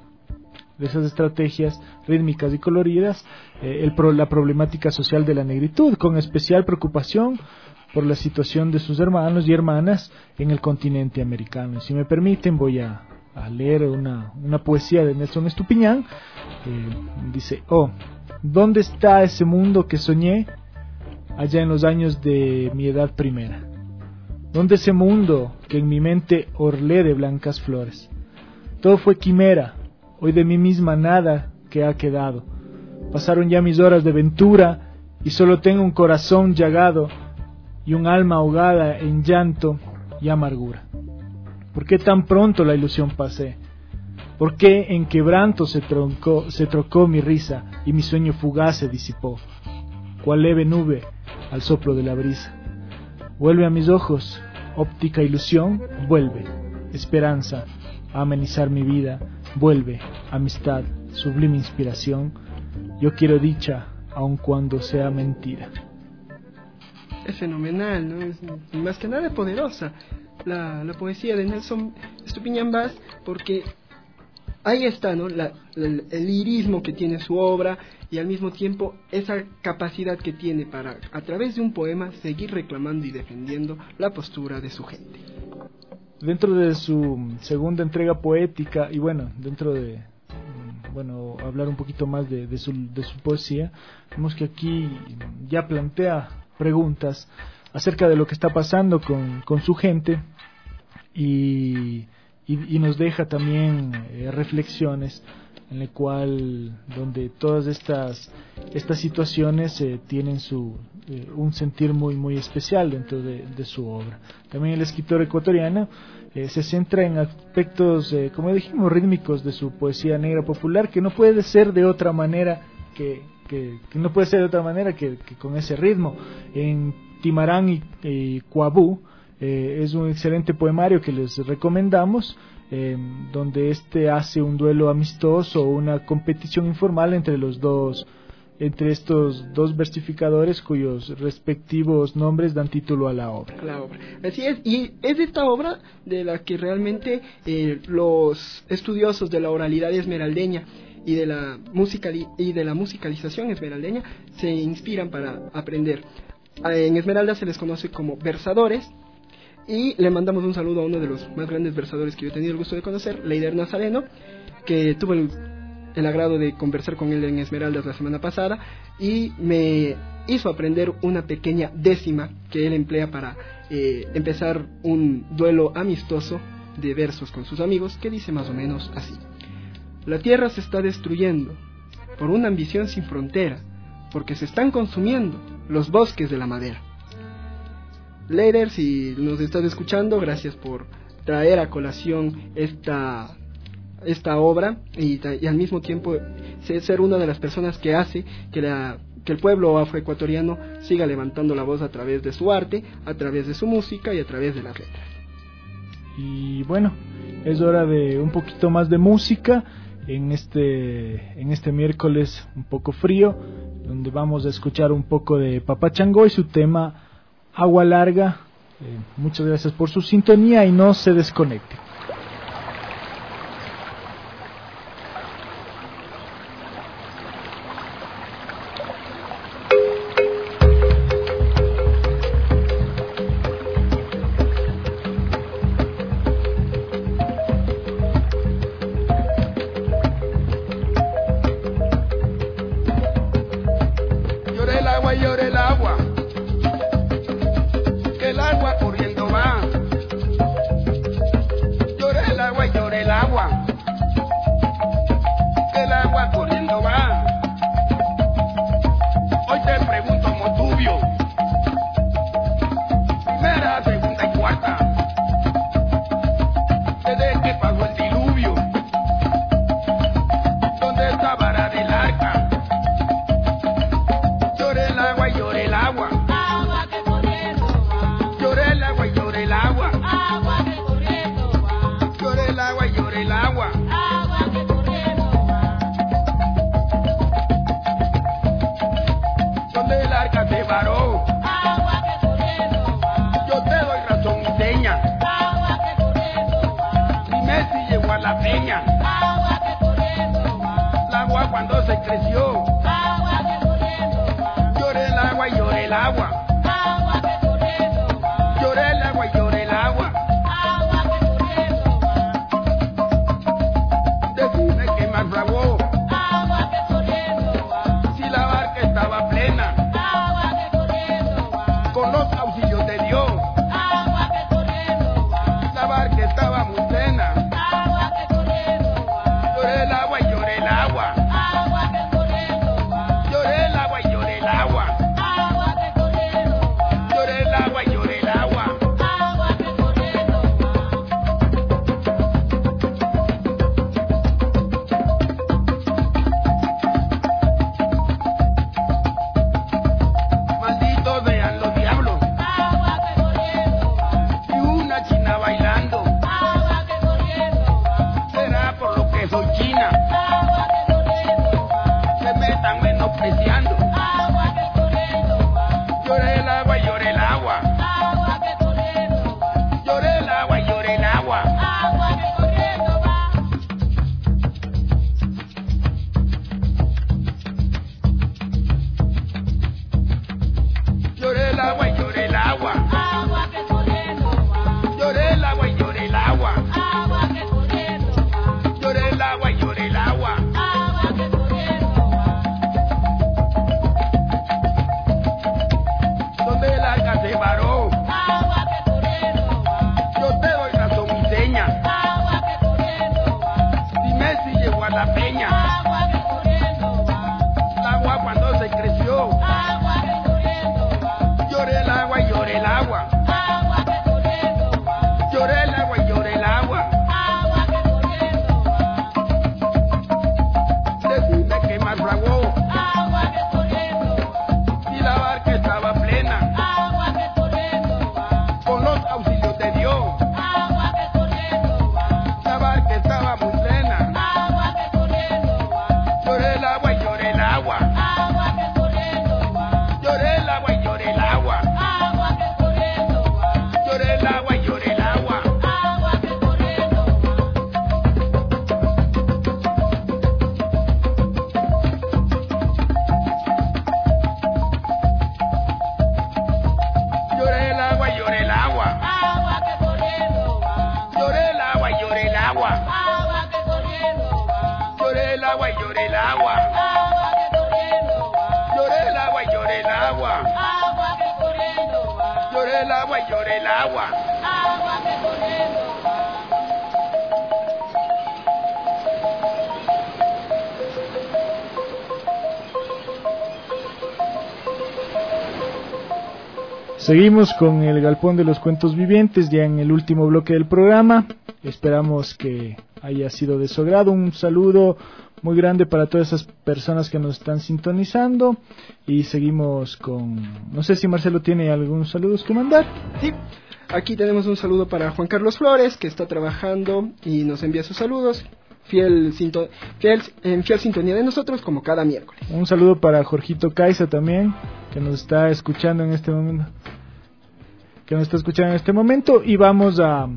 estrategias rítmicas y coloridas la problemática social de la negritud, con especial preocupación por la situación de sus hermanos y hermanas en el continente americano. Y si me permiten, voy a leer una poesía de Nelson Estupiñán. Dice: oh, ¿dónde está ese mundo que soñé allá en los años de mi edad primera? ¿Dónde ese mundo que en mi mente orlé de blancas flores? Todo fue quimera, hoy de mí misma nada que ha quedado. Pasaron ya mis horas de ventura y solo tengo un corazón llagado y un alma ahogada en llanto y amargura. ¿Por qué tan pronto la ilusión pasé? ¿Por qué en quebranto se trocó mi risa y mi sueño fugaz se disipó? Cual leve nube al soplo de la brisa. Vuelve a mis ojos, óptica ilusión, vuelve, esperanza, a amenizar mi vida, vuelve, amistad, sublime inspiración. Yo quiero dicha, aun cuando sea mentira. Es fenomenal, ¿no? Es más que nada poderosa la poesía de Nelson Estupiñán Vaz, porque ahí está, ¿no? El lirismo que tiene su obra, y al mismo tiempo esa capacidad que tiene para, a través de un poema, seguir reclamando y defendiendo la postura de su gente. Dentro de su segunda entrega poética, y dentro de hablar un poquito más de su poesía, vemos que aquí ya plantea preguntas acerca de lo que está pasando con su gente, y nos deja también reflexiones en la cual donde todas estas situaciones tienen un sentir muy especial dentro de su obra. También el escritor ecuatoriano se centra en aspectos, como dijimos, rítmicos de su poesía negra popular, que no puede ser de otra manera que con ese ritmo. En Timarán y Cuabú es un excelente poemario que les recomendamos, donde hace un duelo amistoso, una competición informal entre los dos entre estos dos versificadores cuyos respectivos nombres dan título a la obra. Así es, y es de esta obra de la que realmente los estudiosos de la oralidad esmeraldeña y de la musicalización esmeraldeña se inspiran para aprender. En Esmeralda se les conoce como versadores, y le mandamos un saludo a uno de los más grandes versadores que yo he tenido el gusto de conocer, Leider Nazareno, que tuve el agrado de conversar con él en Esmeraldas la semana pasada, y me hizo aprender una pequeña décima que él emplea para empezar un duelo amistoso de versos con sus amigos, que dice más o menos así: la tierra se está destruyendo por una ambición sin frontera, porque se están consumiendo los bosques de la madera. Leider, si nos estás escuchando, gracias por traer a colación esta obra y al mismo tiempo ser una de las personas que hace que el pueblo afroecuatoriano siga levantando la voz a través de su arte, a través de su música y a través de las letras. Y bueno, es hora de un poquito más de música en este miércoles un poco frío, donde vamos a escuchar un poco de Papá Changó y su tema Agua Larga. Muchas gracias por su sintonía y no se desconecten. Lloré el agua, agua. Agua que corriendo va. Lloré el agua y lloré el agua. Agua que corriendo va. Lloré el agua y lloré el agua. Agua que corriendo va. Seguimos con el Galpón de los Cuentos Vivientes, ya en el último bloque del programa. Esperamos que haya sido de su agrado. Un saludo muy grande para todas esas personas que nos están sintonizando. Y seguimos con... No sé si Marcelo tiene algunos saludos que mandar. Sí, aquí tenemos un saludo para Juan Carlos Flores, que está trabajando y nos envía sus saludos. En fiel sintonía de nosotros, como cada miércoles. Un saludo para Jorgito Caiza también, que nos está escuchando en este momento. Y vamos a...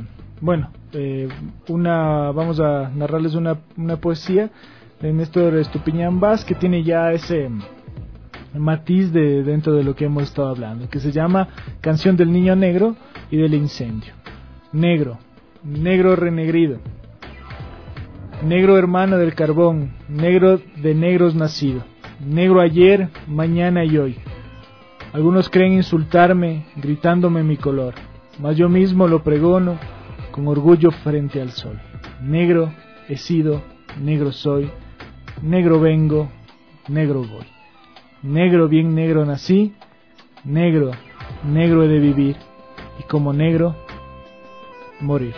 vamos a narrarles una poesía de Néstor Estupiñán Vaz, que tiene ya ese matiz dentro de lo que hemos estado hablando, que se llama Canción del Niño Negro y del Incendio. Negro, negro renegrido, negro hermano del carbón, negro de negros nacido, negro ayer, mañana y hoy. Algunos creen insultarme, gritándome mi color, mas yo mismo lo pregono con orgullo frente al sol. Negro he sido, negro soy, negro vengo, negro voy. Negro, bien negro nací, negro, negro he de vivir, y como negro, morir.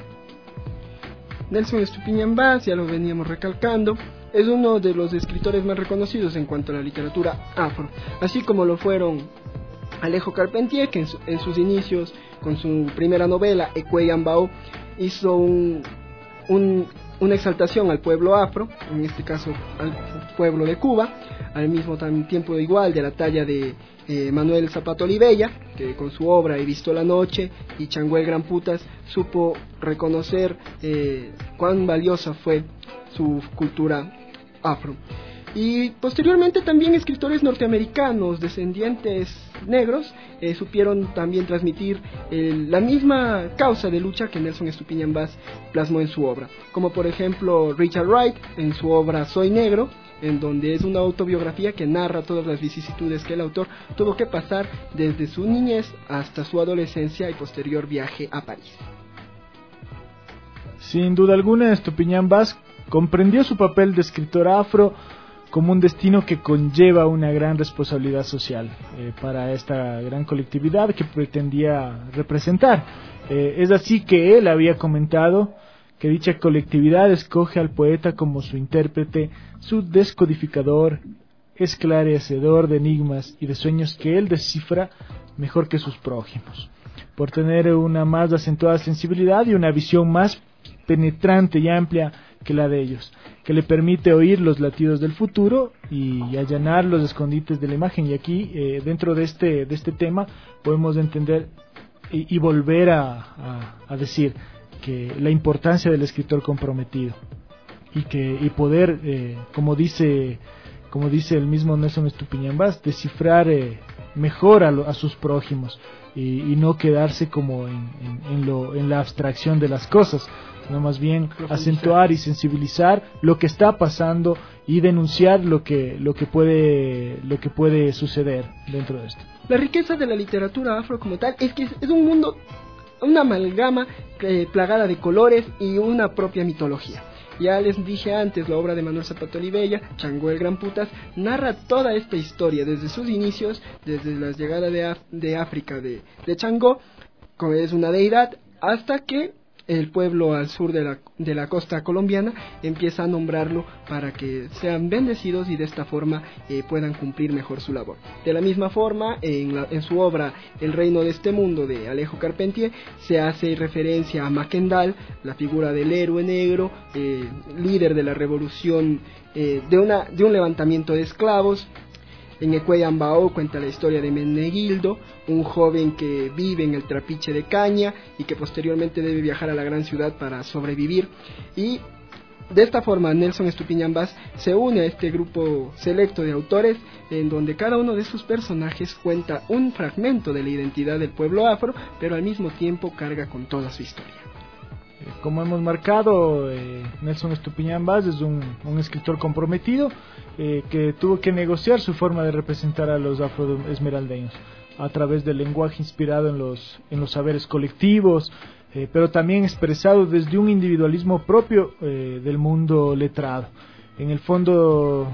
Nelson Estupiñán Vaz, ya lo veníamos recalcando, es uno de los escritores más reconocidos en cuanto a la literatura afro, así como lo fueron Alejo Carpentier, que en sus inicios, con su primera novela, Ecueyambao, hizo una exaltación al pueblo afro, en este caso al pueblo de Cuba, al mismo tiempo igual de la talla de Manuel Zapato Olivella, que con su obra He visto la noche y Changó el Gran Putas supo reconocer cuán valiosa fue su cultura afro. Y posteriormente también escritores norteamericanos descendientes negros supieron también transmitir la misma causa de lucha que Nelson Estupiñán Vaz plasmó en su obra, como por ejemplo Richard Wright en su obra Soy Negro, en donde es una autobiografía que narra todas las vicisitudes que el autor tuvo que pasar desde su niñez hasta su adolescencia y posterior viaje a París. Sin duda alguna, Estupiñán Vaz comprendió su papel de escritor afro como un destino que conlleva una gran responsabilidad social para esta gran colectividad que pretendía representar. Es así que él había comentado que dicha colectividad escoge al poeta como su intérprete, su descodificador, esclarecedor de enigmas y de sueños que él descifra mejor que sus prójimos, por tener una más acentuada sensibilidad y una visión más penetrante y amplia que la de ellos, que le permite oír los latidos del futuro y allanar los escondites de la imagen. Y aquí, dentro de este tema, podemos entender y volver a decir que la importancia del escritor comprometido y poder, como dice el mismo Nelson Estupiñán Vaz, descifrar mejor a sus prójimos y no quedarse como en la abstracción de las cosas, sino más bien acentuar y sensibilizar lo que está pasando y denunciar lo que puede suceder dentro de esto. La riqueza de la literatura afro como tal es que es un mundo, una amalgama plagada de colores y una propia mitología. Ya les dije antes, la obra de Manuel Zapato Olivella, Changó el Gran Putas, narra toda esta historia desde sus inicios, desde la llegada de África de Changó, que es una deidad, hasta que el pueblo al sur de la costa colombiana empieza a nombrarlo para que sean bendecidos y de esta forma puedan cumplir mejor su labor. De la misma forma, en su obra El reino de este mundo de Alejo Carpentier se hace referencia a Maquendal, la figura del héroe negro, líder de la revolución de un levantamiento de esclavos. En Ecueyambao cuenta la historia de Menegildo, un joven que vive en el trapiche de caña y que posteriormente debe viajar a la gran ciudad para sobrevivir. Y de esta forma Nelson Estupiñán Vaz se une a este grupo selecto de autores en donde cada uno de sus personajes cuenta un fragmento de la identidad del pueblo afro, pero al mismo tiempo carga con toda su historia. como hemos marcado, Nelson Estupiñán Vaz es un escritor comprometido que tuvo que negociar su forma de representar a los afroesmeraldeños a través del lenguaje inspirado en los saberes colectivos, pero también expresado desde un individualismo propio del mundo letrado. En el fondo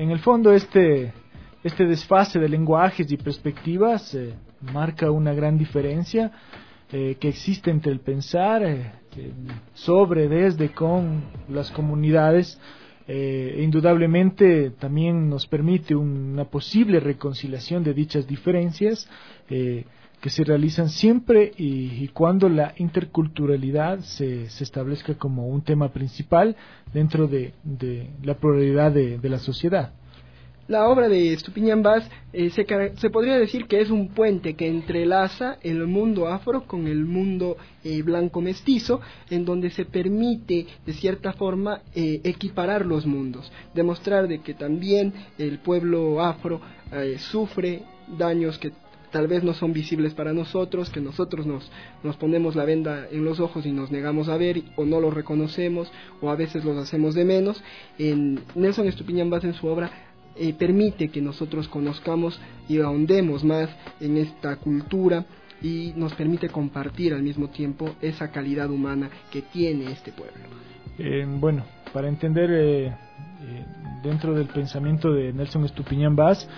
este desfase de lenguajes y perspectivas marca una gran diferencia que existe entre el pensar sobre, desde, con las comunidades. Indudablemente también nos permite una posible reconciliación de dichas diferencias que se realizan siempre y cuando la interculturalidad se establezca como un tema principal dentro de la pluralidad de la sociedad. La obra de Estupiñán Vaz se podría decir que es un puente que entrelaza el mundo afro con el mundo blanco mestizo, en donde se permite de cierta forma equiparar los mundos, demostrar de que también el pueblo afro sufre daños que tal vez no son visibles para nosotros, que nosotros nos ponemos la venda en los ojos y nos negamos a ver, o no los reconocemos, o a veces los hacemos de menos. Nelson Estupiñán Vaz en su obra permite que nosotros conozcamos y ahondemos más en esta cultura y nos permite compartir al mismo tiempo esa calidad humana que tiene este pueblo. Bueno, para entender dentro del pensamiento de Nelson Estupiñán Vaz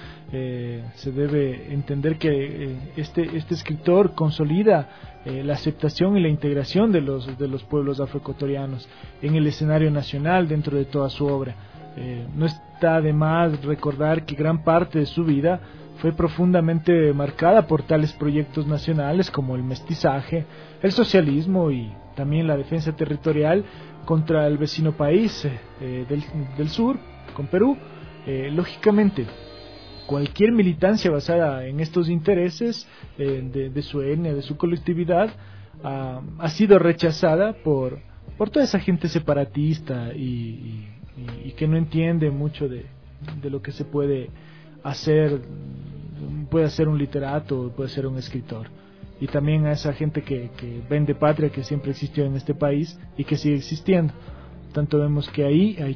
se debe entender que este escritor consolida la aceptación y la integración de los pueblos afroecuatorianos en el escenario nacional dentro de toda su obra. No está de más recordar que gran parte de su vida fue profundamente marcada por tales proyectos nacionales como el mestizaje, el socialismo y también la defensa territorial contra el vecino país del sur, con Perú. Lógicamente, cualquier militancia basada en estos intereses de su etnia, de su colectividad, ha sido rechazada por toda esa gente separatista y que no entiende mucho de lo que se puede hacer un literato, puede ser un escritor, y también a esa gente que vende patria, que siempre existió en este país y que sigue existiendo. Tanto vemos que ahí hay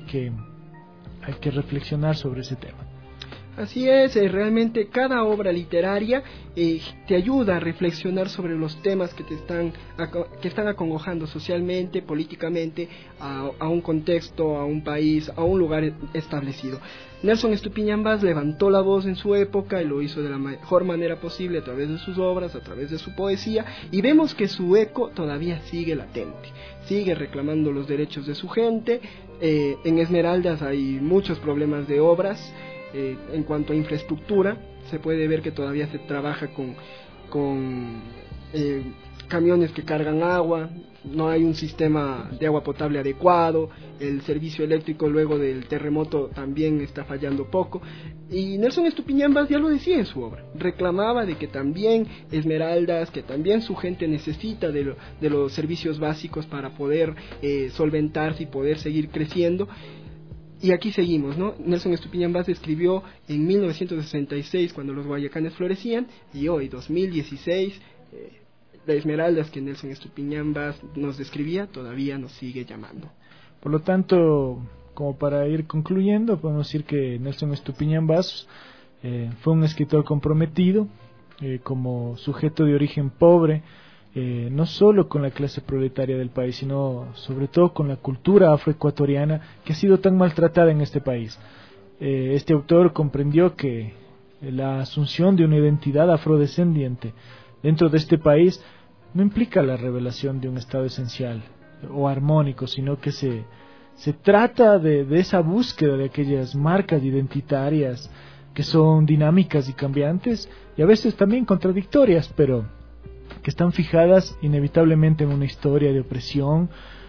que reflexionar sobre ese tema. Así es, realmente cada obra literaria te ayuda a reflexionar sobre los temas que están acongojando socialmente, políticamente, a un contexto, a un país, a un lugar establecido. Nelson Estupiñán Vaz levantó la voz en su época y lo hizo de la mejor manera posible a través de sus obras, a través de su poesía, y vemos que su eco todavía sigue latente, sigue reclamando los derechos de su gente. En Esmeraldas hay muchos problemas de obras. En cuanto a infraestructura, se puede ver que todavía se trabaja con camiones que cargan agua, no hay un sistema de agua potable adecuado, el servicio eléctrico luego del terremoto también está fallando poco, y Nelson Estupiñán Vaz ya lo decía en su obra, reclamaba de que también Esmeraldas, que también su gente necesita de los servicios básicos para poder solventarse y poder seguir creciendo. Y aquí seguimos, ¿no? Nelson Estupiñán Vaz escribió en 1966 cuando los guayacanes florecían, y hoy, 2016, la Esmeraldas que Nelson Estupiñán Vaz nos describía todavía nos sigue llamando. Por lo tanto, como para ir concluyendo, podemos decir que Nelson Estupiñán Vaz fue un escritor comprometido como sujeto de origen pobre, no solo con la clase proletaria del país, sino sobre todo con la cultura afroecuatoriana que ha sido tan maltratada en este país. Este autor comprendió que la asunción de una identidad afrodescendiente dentro de este país no implica la revelación de un estado esencial o armónico, sino que se trata de esa búsqueda de aquellas marcas identitarias que son dinámicas y cambiantes y a veces también contradictorias, pero que están fijadas inevitablemente en una historia de opresión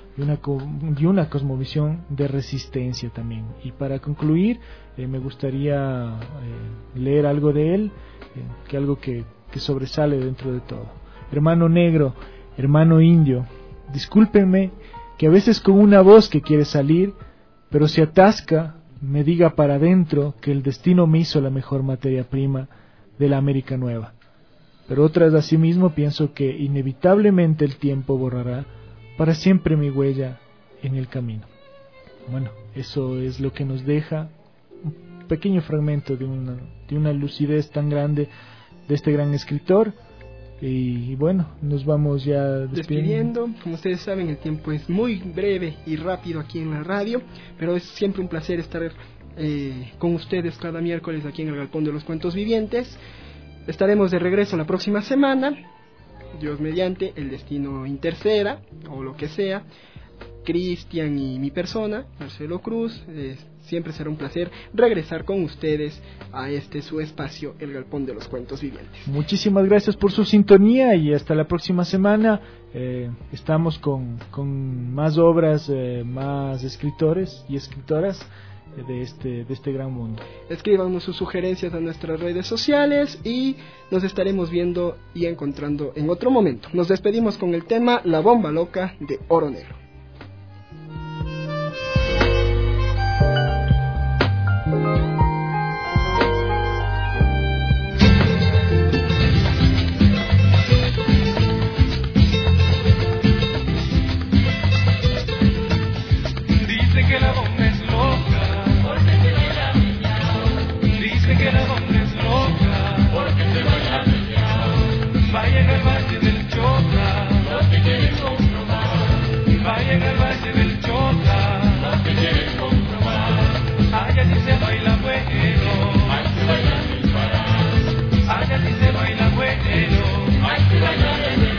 y una cosmovisión de resistencia también. Y para concluir, me gustaría leer algo de él, que algo que sobresale dentro de todo. Hermano negro, hermano indio, discúlpenme que a veces con una voz que quiere salir, pero se atasca, me diga para adentro que el destino me hizo la mejor materia prima de la América Nueva. Pero otras asimismo pienso que inevitablemente el tiempo borrará para siempre mi huella en el camino. Bueno, eso es lo que nos deja un pequeño fragmento de una lucidez tan grande de este gran escritor. Y bueno, nos vamos ya despidiendo. Como ustedes saben, el tiempo es muy breve y rápido aquí en la radio, pero es siempre un placer estar con ustedes cada miércoles aquí en el Galpón de los Cuentos Vivientes. Estaremos de regreso la próxima semana, Dios mediante, el destino interceda o lo que sea, Cristian y mi persona, Marcelo Cruz. Siempre será un placer regresar con ustedes a su espacio, el Galpón de los Cuentos Vivientes. Muchísimas gracias por su sintonía y hasta la próxima semana. Estamos con más obras, más escritores y escritoras de este gran mundo. Escríbanos sus sugerencias a nuestras redes sociales y nos estaremos viendo y encontrando en otro momento. Nos despedimos con el tema La Bomba Loca de Oro Negro. Vayan al Valle del Chota, los que quieren comprobar. Vayan al Valle del Chota, los que quieren comprobar. Allá sí se baila bueno, hay que bailar sin parar. Allá sí se baila bueno, hay que bailar de verdad.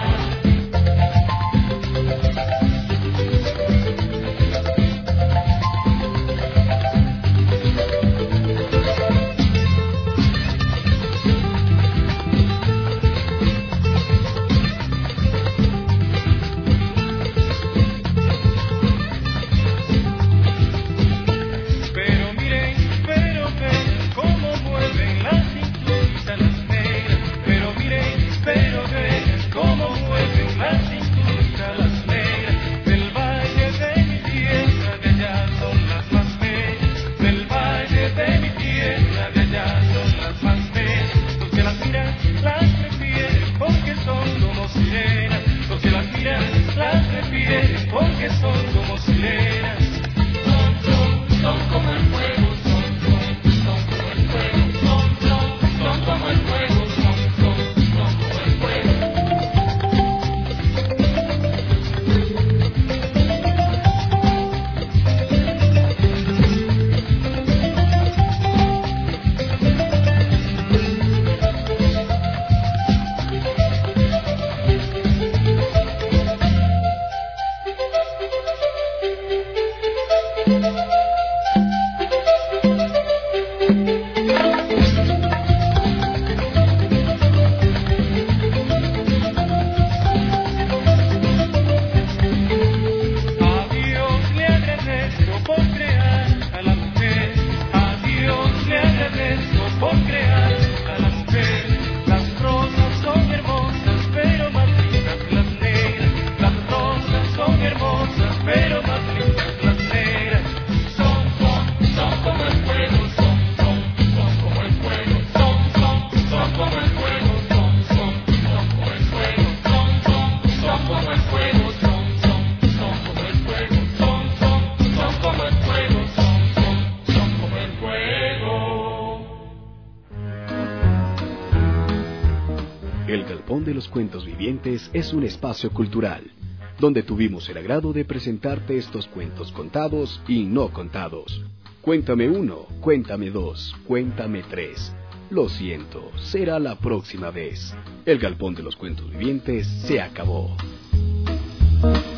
Cuentos Vivientes es un espacio cultural, donde tuvimos el agrado de presentarte estos cuentos contados y no contados. Cuéntame 1, cuéntame 2, cuéntame 3. Lo siento, será la próxima vez. El Galpón de los Cuentos Vivientes se acabó.